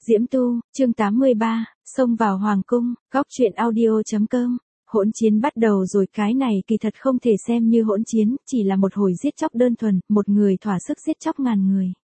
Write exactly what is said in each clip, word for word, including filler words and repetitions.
Diễm Tu, chương tám mươi ba, xông vào hoàng cung, góc truyện audio.com. Hỗn chiến bắt đầu rồi, cái này kỳ thật không thể xem như hỗn chiến, chỉ là một hồi giết chóc đơn thuần, một người thỏa sức giết chóc ngàn người.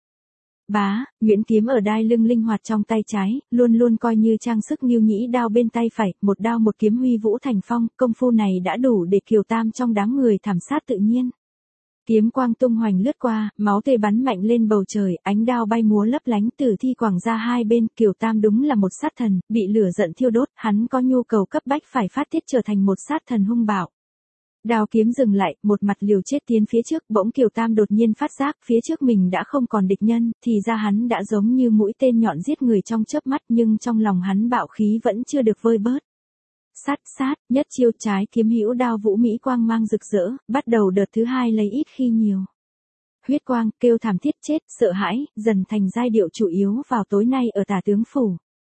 Bá, Nguyễn kiếm ở đai lưng linh hoạt trong tay trái, luôn luôn coi như trang sức Ngưu Nhĩ đao bên tay phải, một đao một kiếm huy vũ thành phong, công phu này đã đủ để Kiều Tam trong đám người thảm sát tự nhiên. Kiếm quang tung hoành lướt qua, máu tươi bắn mạnh lên bầu trời, ánh đao bay múa lấp lánh, tử thi quẳng ra hai bên, Kiều Tam đúng là một sát thần, bị lửa giận thiêu đốt, hắn có nhu cầu cấp bách phải phát tiết trở thành một sát thần hung bạo. Đao kiếm dừng lại, một mặt liều chết tiến phía trước, bỗng Kiều Tam đột nhiên phát giác, phía trước mình đã không còn địch nhân, thì ra hắn đã giống như mũi tên nhọn giết người trong chớp mắt, nhưng trong lòng hắn bạo khí vẫn chưa được vơi bớt. Sát sát, nhất chiêu trái kiếm hữu đao vũ mỹ quang mang rực rỡ, bắt đầu đợt thứ hai lấy ít khi nhiều. Huyết quang, kêu thảm thiết chết, sợ hãi, dần thành giai điệu chủ yếu vào tối nay ở Tả tướng phủ.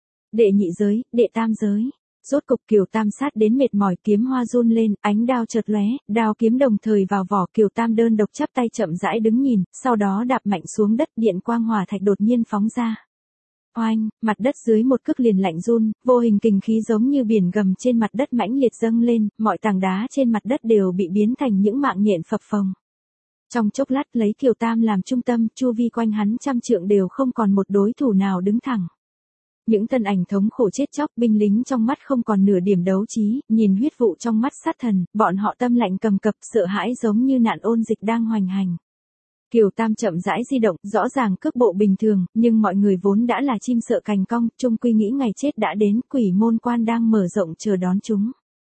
Đệ nhị giới, đệ tam giới. Rốt cục Kiều Tam sát đến mệt mỏi, kiếm hoa run lên, ánh đao chợt lóe, đao kiếm đồng thời vào vỏ, Kiều Tam đơn độc chắp tay chậm rãi đứng nhìn, sau đó đạp mạnh xuống đất, điện quang hỏa thạch đột nhiên phóng ra. Oanh, mặt đất dưới một cước liền lạnh run, vô hình kình khí giống như biển gầm trên mặt đất mãnh liệt dâng lên, mọi tảng đá trên mặt đất đều bị biến thành những mạng nhện phập phồng. Trong chốc lát lấy Kiều Tam làm trung tâm, chu vi quanh hắn trăm trượng đều không còn một đối thủ nào đứng thẳng. Những thân ảnh thống khổ chết chóc, binh lính trong mắt không còn nửa điểm đấu trí, nhìn huyết vụ trong mắt sát thần, bọn họ tâm lạnh cầm cập, sợ hãi giống như nạn ôn dịch đang hoành hành. Kiều Tam chậm rãi di động, rõ ràng cước bộ bình thường, nhưng mọi người vốn đã là chim sợ cành cong, chung quy nghĩ ngày chết đã đến, quỷ môn quan đang mở rộng chờ đón chúng.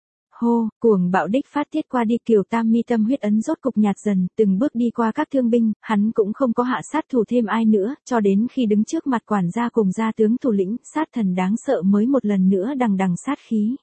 Hô, cuồng bạo đích phát tiết qua đi, Kiều Tam mi tâm huyết ấn rốt cục nhạt dần, từng bước đi qua các thương binh, hắn cũng không có hạ sát thủ thêm ai nữa, cho đến khi đứng trước mặt quản gia cùng gia tướng thủ lĩnh, sát thần đáng sợ mới một lần nữa đằng đằng sát khí.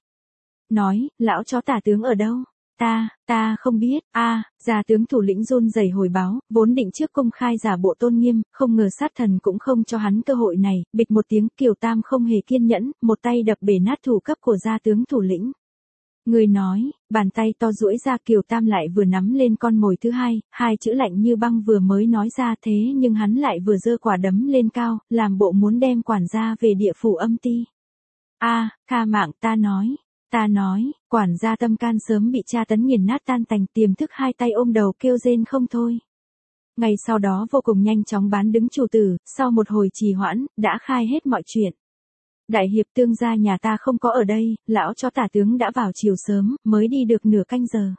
Nói, lão chó Tả tướng ở đâu? Ta, ta không biết, a à, gia tướng thủ lĩnh run rẩy hồi báo, vốn định trước công khai giả bộ tôn nghiêm, không ngờ sát thần cũng không cho hắn cơ hội này, bịch một tiếng, Kiều Tam không hề kiên nhẫn, một tay đập bể nát thủ cấp của gia tướng thủ lĩnh. Người nói, bàn tay to duỗi ra, Kiều Tam lại vừa nắm lên con mồi thứ hai, hai chữ lạnh như băng vừa mới nói ra, thế nhưng hắn lại vừa giơ quả đấm lên cao, làm bộ muốn đem quản gia về địa phủ âm ti. A, à, tha mạng, ta nói. Ta nói, quản gia tâm can sớm bị tra tấn nghiền nát tan tành, tiềm thức hai tay ôm đầu kêu rên không thôi. Ngày sau đó vô cùng nhanh chóng bán đứng chủ tử, sau một hồi trì hoãn, đã khai hết mọi chuyện. Đại hiệp tương gia nhà ta không có ở đây, lão chó Tả tướng đã vào chiều sớm, mới đi được nửa canh giờ.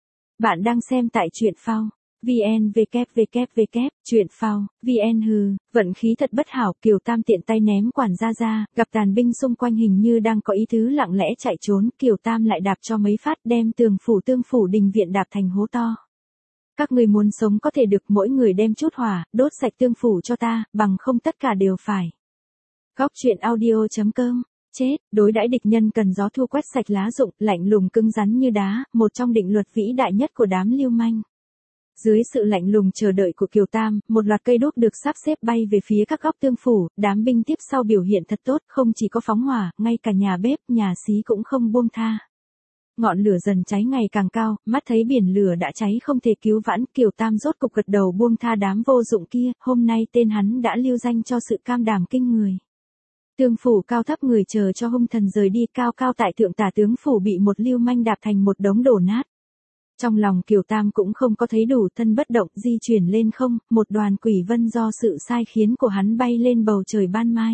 Bạn đang xem tại truyện phao. vn www truyện phao vn hừ, vận khí thật bất hảo, Kiều Tam tiện tay ném quản gia ra, gặp tàn binh xung quanh hình như đang có ý tứ lặng lẽ chạy trốn, Kiều Tam lại đạp cho mấy phát, đem tường phủ tương phủ đình viện đạp thành hố to. Các người muốn sống có thể được, mỗi người đem chút hỏa, đốt sạch tương phủ cho ta, bằng không tất cả đều phải. Góc truyện audio.com. Chết, đối đãi địch nhân cần gió thu quét sạch lá rụng, lạnh lùng cứng rắn như đá, một trong định luật vĩ đại nhất của đám lưu manh. Dưới sự lạnh lùng chờ đợi của Kiều Tam, một loạt cây đuốc được sắp xếp bay về phía các góc tương phủ, đám binh tiếp sau biểu hiện thật tốt, không chỉ có phóng hỏa, ngay cả nhà bếp, nhà xí cũng không buông tha. Ngọn lửa dần cháy ngày càng cao, mắt thấy biển lửa đã cháy không thể cứu vãn, Kiều Tam rốt cục gật đầu buông tha đám vô dụng kia, hôm nay tên hắn đã lưu danh cho sự cam đảm kinh người. Tương phủ cao thấp người chờ cho hung thần rời đi, cao cao tại thượng Tả tướng phủ bị một lưu manh đạp thành một đống đổ nát. Trong lòng Kiều Tam cũng không có thấy đủ, thân bất động, di chuyển lên không, một đoàn quỷ vân do sự sai khiến của hắn bay lên bầu trời ban mai.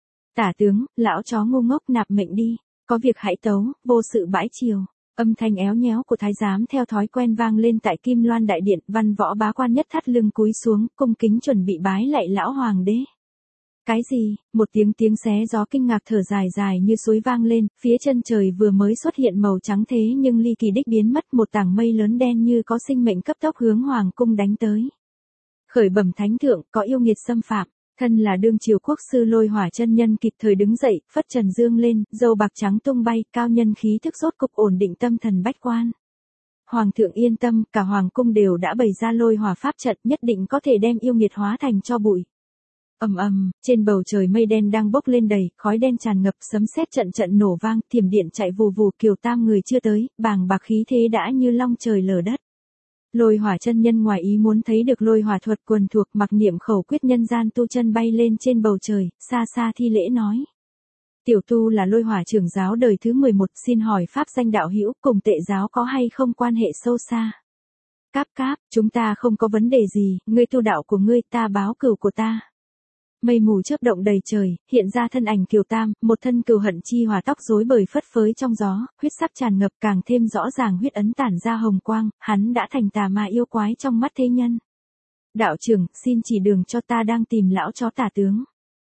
Tả tướng, lão chó ngu ngốc, nạp mệnh đi, có việc hãy tấu, vô sự bãi chiều. Âm thanh éo nhéo của thái giám theo thói quen vang lên tại Kim Loan đại điện, văn võ bá quan nhất thắt lưng cúi xuống, cung kính chuẩn bị bái lạy lão hoàng đế. Cái gì? Một tiếng tiếng xé gió kinh ngạc thở dài dài như suối vang lên, phía chân trời vừa mới xuất hiện màu trắng thế nhưng ly kỳ đích biến mất, một tảng mây lớn đen như có sinh mệnh cấp tốc hướng hoàng cung đánh tới. Khởi bẩm thánh thượng, có yêu nghiệt xâm phạm, thân là đương triều quốc sư Lôi Hỏa chân nhân kịp thời đứng dậy, phất trần dương lên, dâu bạc trắng tung bay, cao nhân khí thức rốt cục ổn định tâm thần bách quan. Hoàng thượng yên tâm, cả hoàng cung đều đã bày ra Lôi Hỏa pháp trận, nhất định có thể đem yêu nghiệt hóa thành tro bụi. Ầm ầm, trên bầu trời mây đen đang bốc lên đầy, khói đen tràn ngập, sấm sét trận trận nổ vang, thiểm điện chạy vù vù, Kiều Tam người chưa tới, bàng bạc khí thế đã như long trời lở đất. Lôi hỏa chân nhân ngoài ý muốn thấy được lôi hỏa thuật quần thuộc, mặc niệm khẩu quyết nhân gian tu chân bay lên trên bầu trời, xa xa thi lễ nói. Tiểu tu là lôi hỏa trưởng giáo đời thứ mười một, xin hỏi pháp danh đạo hữu cùng tệ giáo có hay không quan hệ sâu xa? Cáp cáp, chúng ta không có vấn đề gì, ngươi tu đạo của ngươi, ta báo cửu của ta. Mây mù chớp động đầy trời, hiện ra thân ảnh Kiều Tam, một thân cừu hận chi hỏa, tóc rối bời phất phới trong gió, huyết sắc tràn ngập, càng thêm rõ ràng huyết ấn tản ra hồng quang, hắn đã thành tà ma yêu quái trong mắt thế nhân. Đạo trưởng, xin chỉ đường cho ta đang tìm lão chó tả tướng.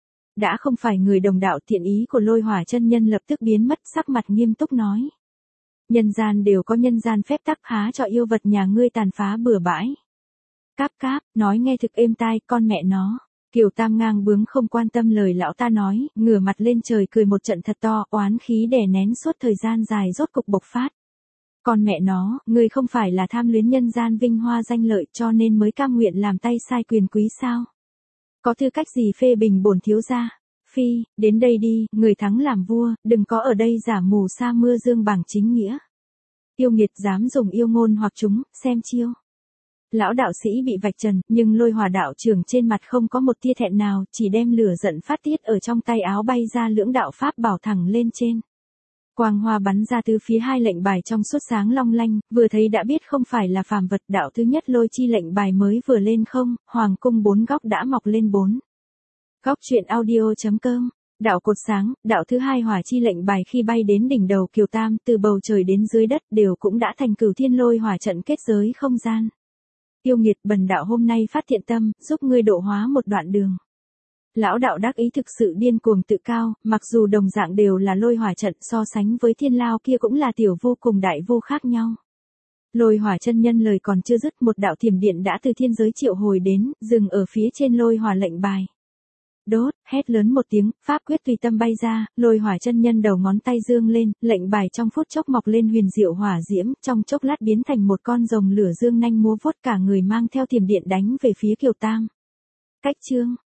Đã không phải người đồng đạo, thiện ý của lôi hỏa chân nhân lập tức biến mất, sắc mặt nghiêm túc nói. Nhân gian đều có nhân gian phép tắc, há cho yêu vật nhà ngươi tàn phá bừa bãi. Cáp cáp, nói nghe thực êm tai, con mẹ nó. Kiều Tam ngang bướng không quan tâm lời lão ta nói, ngửa mặt lên trời cười một trận thật to, oán khí đè nén suốt thời gian dài rốt cục bộc phát. Con mẹ nó, ngươi không phải là tham luyến nhân gian vinh hoa danh lợi cho nên mới cam nguyện làm tay sai quyền quý sao? Có tư cách gì phê bình bổn thiếu gia? Phi, đến đây đi, người thắng làm vua, đừng có ở đây giả mù sa mưa dương bằng chính nghĩa. Yêu nghiệt dám dùng yêu ngôn hoặc chúng, xem chiêu. Lão đạo sĩ bị vạch trần, nhưng lôi hỏa đạo trưởng trên mặt không có một tia thẹn nào, chỉ đem lửa giận phát tiết ở trong tay áo bay ra lưỡng đạo pháp bảo thẳng lên trên. Quang hoa bắn ra từ phía hai lệnh bài trong suốt sáng long lanh, vừa thấy đã biết không phải là phàm vật. Đạo thứ nhất lôi chi lệnh bài mới vừa lên không, hoàng cung bốn góc đã mọc lên bốn. Góc truyện audio chấm com. Đạo cột sáng, đạo thứ hai hỏa chi lệnh bài khi bay đến đỉnh đầu Kiều Tam, từ bầu trời đến dưới đất đều cũng đã thành cửu thiên lôi hỏa trận kết giới không gian. Yêu nghiệt, bần đạo hôm nay phát thiện tâm, giúp ngươi độ hóa một đoạn đường. Lão đạo đắc ý thực sự điên cuồng tự cao, mặc dù đồng dạng đều là lôi hỏa trận, so sánh với thiên lao kia cũng là tiểu vô cùng đại vô khác nhau. Lôi hỏa chân nhân lời còn chưa dứt, một đạo thiểm điện đã từ thiên giới triệu hồi đến, dừng ở phía trên lôi hỏa lệnh bài. Đốt, hét lớn một tiếng, pháp quyết tùy tâm bay ra, lôi hỏa chân nhân đầu ngón tay dương lên, lệnh bài trong phút chốc mọc lên huyền diệu hỏa diễm, trong chốc lát biến thành một con rồng lửa dương nanh múa vuốt, cả người mang theo thiểm điện đánh về phía Kiều Tam. Cách chương